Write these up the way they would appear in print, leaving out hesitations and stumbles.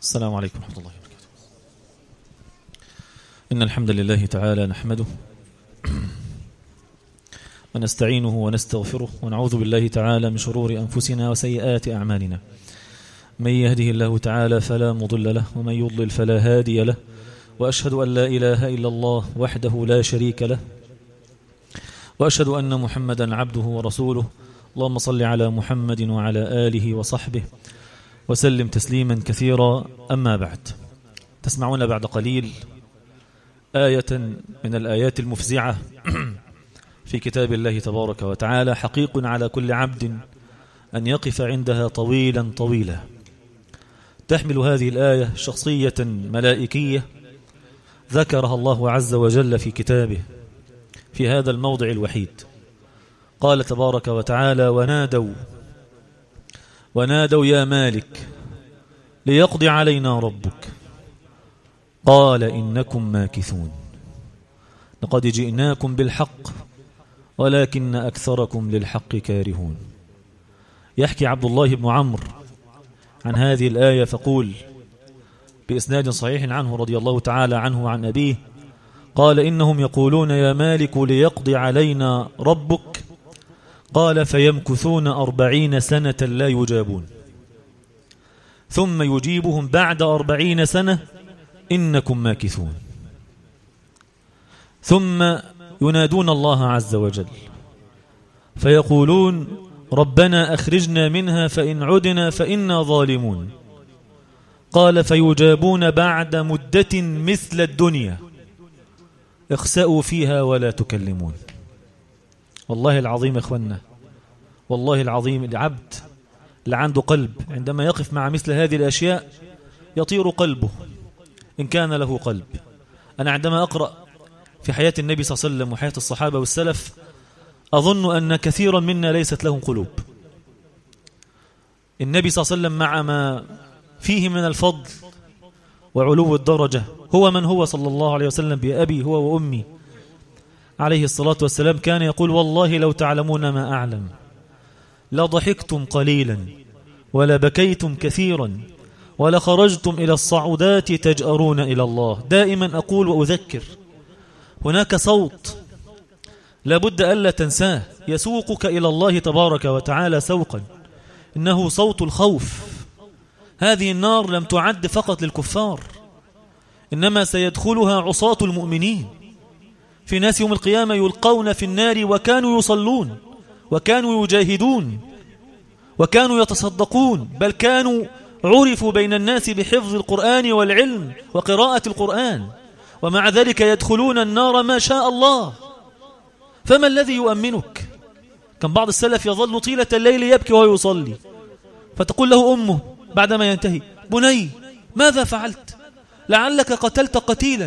السلام عليكم ورحمة الله وبركاته. إن الحمد لله تعالى نحمده ونستعينه ونستغفره ونعوذ بالله تعالى من شرور أنفسنا وسيئات أعمالنا. من يهده الله تعالى فلا مضل له ومن يضلل فلا هادي له، وأشهد أن لا إله إلا الله وحده لا شريك له، وأشهد أن محمدا عبده ورسوله. اللهم صل على محمد وعلى آله وصحبه وسلم تسليما كثيرا. أما بعد، تسمعون بعد قليل آية من الآيات المفزعة في كتاب الله تبارك وتعالى. حقيق على كل عبد أن يقف عندها طويلا طويلا. تحمل هذه الآية شخصية ملائكية ذكرها الله عز وجل في كتابه في هذا الموضع الوحيد. قال تبارك وتعالى: ونادوا يا مالك ليقضي علينا ربك قال إنكم ماكثون لقد جئناكم بالحق ولكن أكثركم للحق كارهون. يحكي عبد الله بن عمرو عن هذه الآية فقول بإسناد صحيح عنه رضي الله تعالى عنه وعن أبيه قال: إنهم يقولون يا مالك ليقضي علينا ربك قال فيمكثون 40 سنة لا يجابون، ثم يجيبهم بعد 40 سنة إنكم ماكثون، ثم ينادون الله عز وجل فيقولون ربنا أخرجنا منها فإن عدنا فإنا ظالمون قال فيجابون بعد مدة مثل الدنيا اخسأوا فيها ولا تكلمون. والله العظيم يا إخوانا، والله العظيم العبد اللي عنده قلب عندما يقف مع مثل هذه الأشياء يطير قلبه إن كان له قلب. أنا عندما أقرأ في حياة النبي صلى الله عليه وسلم وحياة الصحابة والسلف أظن أن كثيرا منا ليست لهم قلوب. النبي صلى الله عليه وسلم مع ما فيه من الفضل وعلو الدرجة هو من هو صلى الله عليه وسلم بأبي هو وأمي عليه الصلاة والسلام كان يقول: والله لو تعلمون ما أعلم لضحكتم قليلا ولبكيتم كثيرا ولخرجتم إلى الصعودات تجأرون إلى الله. دائما أقول وأذكر، هناك صوت لابد ألا تنساه يسوقك إلى الله تبارك وتعالى سوقا، إنه صوت الخوف. هذه النار لم تعد فقط للكفار، إنما سيدخلها عصاة المؤمنين. في ناس يوم القيامة يلقون في النار وكانوا يصلون وكانوا يجاهدون وكانوا يتصدقون، بل كانوا عرفوا بين الناس بحفظ القرآن والعلم وقراءة القرآن، ومع ذلك يدخلون النار ما شاء الله. فما الذي يؤمنك؟ كان بعض السلف يظل طيلة الليل يبكي وهو يصلي، فتقول له أمه بعدما ينتهي: بني ماذا فعلت؟ لعلك قتلت قتيلا،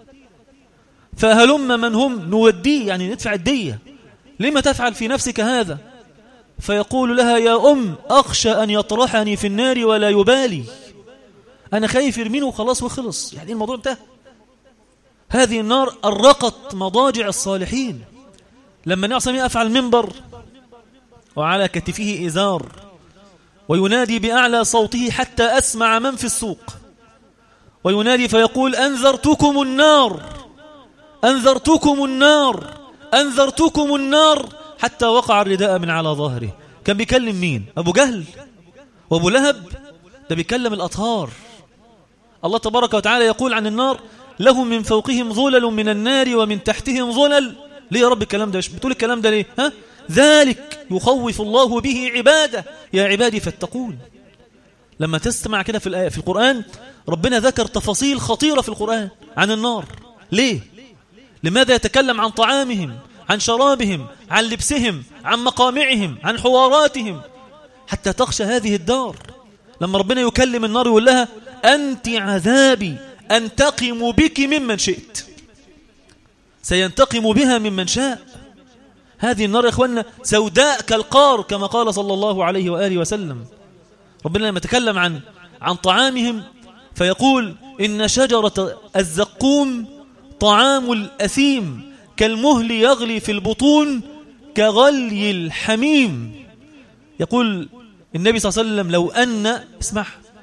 فهلم من هم نوديه، يعني ندفع الدية، لما تفعل في نفسك هذا؟ فيقول لها: يا أم أخشى أن يطرحني في النار ولا يبالي، أنا خايف يرمينه وخلاص وخلص، يعني الموضوع انتهى. هذه النار أرقت مضاجع الصالحين. لما نعصم يقف على المنبر وعلى كتفه إزار وينادي بأعلى صوته حتى أسمع من في السوق، وينادي فيقول: أنذرتكم النار أنذرتكم النار أنذرتكم النار، حتى وقع الرداء من على ظهره. كان بيكلم مين؟ أبو جهل وأبو لهب؟ ده بيكلم الأطهار. الله تبارك وتعالى يقول عن النار: لهم من فوقهم ظلل من النار ومن تحتهم ظلل. ليه يا رب الكلام ده؟ بتقول الكلام ده ليه؟ ذلك يخوف الله به عباده يا عبادي فاتقون. لما تسمع كده في الآية في القرآن ربنا ذكر تفاصيل خطيرة في القرآن عن النار. ليه؟ لماذا يتكلم عن طعامهم، عن شرابهم، عن لبسهم، عن مقامعهم، عن حواراتهم، حتى تخشى هذه الدار. لما ربنا يكلم النار يقول لها: أنت عذابي أنتقم بك ممن شئت، سينتقم بها ممن شاء. هذه النار يا إخواننا سوداء كالقار كما قال صلى الله عليه وآله وسلم. ربنا لما يتكلم عن طعامهم فيقول: إن شجرة الزقوم طعام الأثيم كالمهل يغلي في البطون كغلي الحميم. يقول النبي صلى الله عليه وسلم: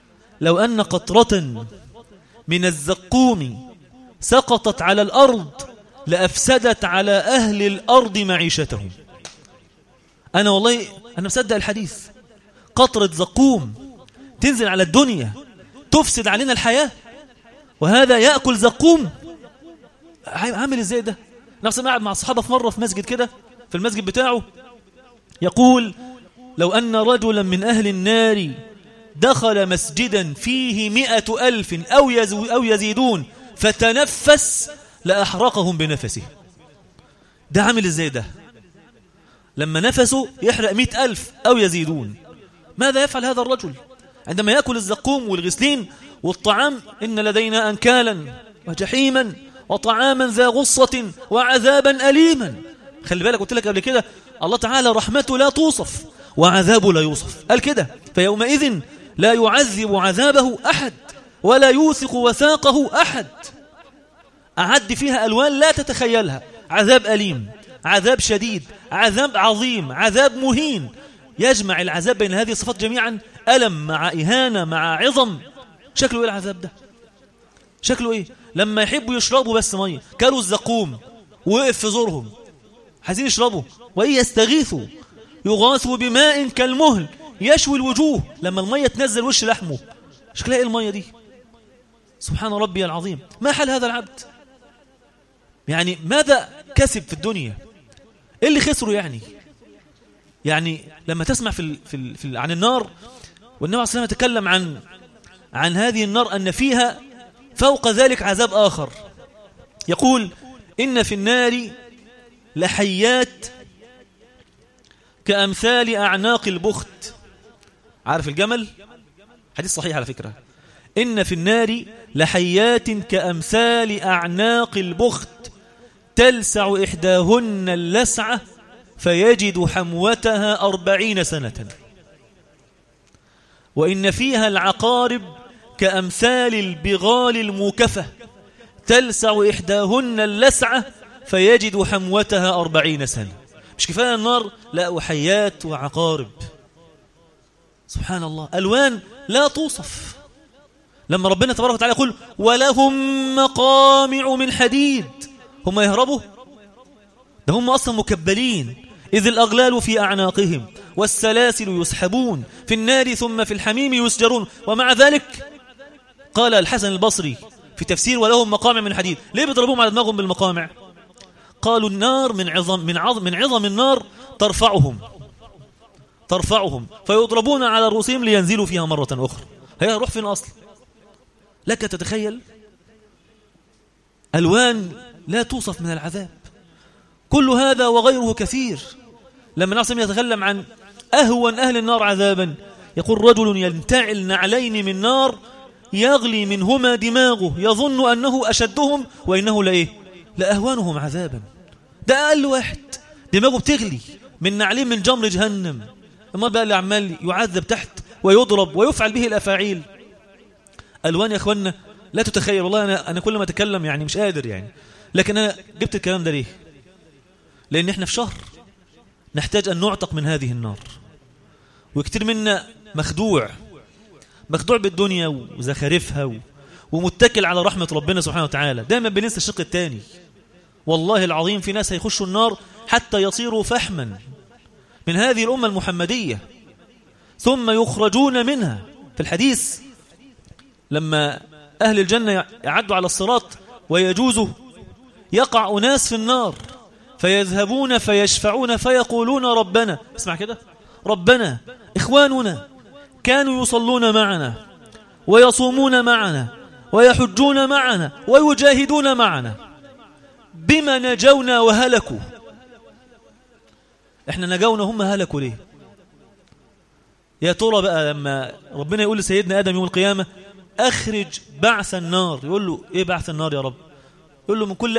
لو أن قطرة من الزقوم سقطت على الأرض لأفسدت على أهل الأرض معيشتهم. أنا والله أنا مصدق الحديث. قطرة زقوم تنزل على الدنيا تفسد علينا الحياة، وهذا يأكل زقوم. عامل إزاي ده؟ نفس ما قاعد مع الصحابة في مرة في مسجد كده، في المسجد بتاعه، يقول لو أن رجلا من أهل النار دخل مسجدا فيه 100,000 أو يزيدون فتنفس لأحرقهم بنفسه. ده عامل إزاي ده؟ لما نفسه يحرق 100,000 أو يزيدون. ماذا يفعل هذا الرجل عندما يأكل الزقوم والغسلين والطعام؟ إن لدينا أنكالا وجحيما وطعاما ذا غصة وعذابا أليما. خلي بالك، قلت لك قبل كده الله تعالى رحمته لا توصف وعذابه لا يوصف، قال كده فيومئذ لا يعذب عذابه أحد ولا يوثق وثاقه أحد. أعد فيها ألوان لا تتخيلها، عذاب أليم، عذاب شديد، عذاب عظيم، عذاب مهين. يجمع العذاب بين هذه الصفات جميعا، ألم مع إهانة مع عظم. شكله إيه العذاب ده؟ شكله إيه؟ لما يحبوا يشربوا بس مية، كانوا الزقوم وقف في زورهم عايزين يشربوا، وإن يستغيثوا يغاثوا بماء كالمهل يشوي الوجوه. لما المية تنزل وش لحمه، شكلها إيه المية دي؟ سبحان ربي العظيم. ما حال هذا العبد؟ يعني ماذا كسب في الدنيا؟ إيه اللي خسره يعني لما تسمع عن النار، والنبي عليه الصلاة والسلام يتكلم عن هذه النار أن فيها فوق ذلك عذاب آخر. يقول إن في النار لحيات كأمثال أعناق البخت. عارف الجمل؟ حديث صحيح على فكرة. إن في النار لحيات كأمثال أعناق البخت تلسع إحداهن اللسعة فيجد حموتها 40 سنة. وإن فيها العقارب كأمثال البغال الموكفة تلسع إحداهن اللسعة فيجد حموتها 40 سنة. مش كفاية النار، لا وحيات وعقارب. سبحان الله، ألوان لا توصف. لما ربنا تبارك وتعالى يقول ولهم مقامع من حديد، هم يهربوا؟ ده هم أصلا مكبلين. إذ الأغلال في أعناقهم والسلاسل يسحبون في النار ثم في الحميم يسجرون. ومع ذلك قال الحسن البصري في تفسير ولهم مقامع من حديد، ليه بيضربوهم على دماغهم بالمقامع؟ قالوا النار من عظم النار ترفعهم فيضربون على رؤوسهم لينزلوا فيها مرة أخرى. هي روح فين أصلا؟ لك تتخيل ألوان لا توصف من العذاب. كل هذا وغيره كثير. لما نعصم يتكلم عن أهون أهل النار عذابا، يقول رجل ينتعل نعلين من نار يغلي منهما دماغه يظن أنه أشدهم وإنه لأهوانهم عذابا. ده أقل واحد دماغه بتغلي من نعلين من جمر جهنم. أما بقى اللي عمال يعذب تحت ويضرب ويفعل به الأفاعيل. ألوان يا أخوانا لا تتخيل. والله أنا كل ما أتكلم يعني مش قادر لكن أنا جبت الكلام ده ليه؟ لأن إحنا في شهر نحتاج أن نعتق من هذه النار، وكتير منا مخدوع بالدنيا وزخارفها ومتكل على رحمة ربنا سبحانه وتعالى. دائما بننسى الشق الثاني. والله العظيم في ناس هيخشوا النار حتى يصيروا فحما من هذه الأمة المحمدية ثم يخرجون منها. في الحديث لما أهل الجنة يعدوا على الصراط ويجوزوا، يقع أناس في النار فيذهبون فيشفعون فيقولون ربنا، اسمع كده، ربنا إخواننا كانوا يصلون معنا ويصومون معنا ويحجون معنا ويجاهدون معنا، بما نجونا وهلكوا. احنا نجونا هم هلكوا ليه؟ يا ترى بقى لما ربنا يقول لسيدنا آدم يوم القيامة أخرج بعث النار، يقول له إيه بعث النار يا رب؟ يقول له من كل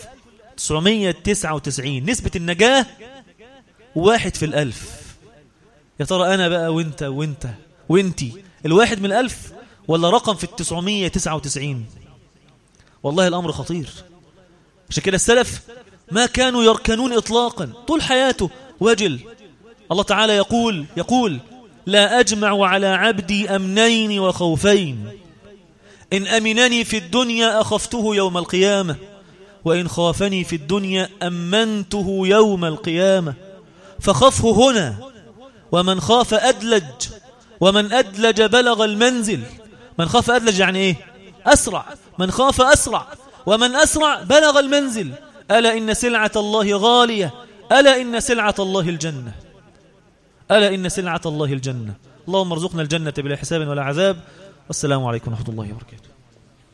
1999 نسبة النجاة 1 في 1000. يا ترى أنا بقى وانتي الواحد من 1000 ولا رقم في 999؟ والله الأمر خطير. عشان كده السلف ما كانوا يركنون إطلاقا طول حياته وجل. الله تعالى يقول لا أجمع على عبدي أمنين وخوفين، إن أمنني في الدنيا أخفته يوم القيامة، وإن خافني في الدنيا أمنته يوم القيامة. فخفه هنا، ومن خاف أدلج، ومن أدلج بلغ المنزل. من خاف أدلج يعني إيه؟ أسرع. من خاف أسرع، ومن أسرع بلغ المنزل. ألا إن سلعة الله غالية، ألا إن سلعة الله الجنة، ألا إن سلعة الله الجنة. اللهم ارزقنا الجنة بلا حساب ولا عذاب. والسلام عليكم ورحمة الله وبركاته.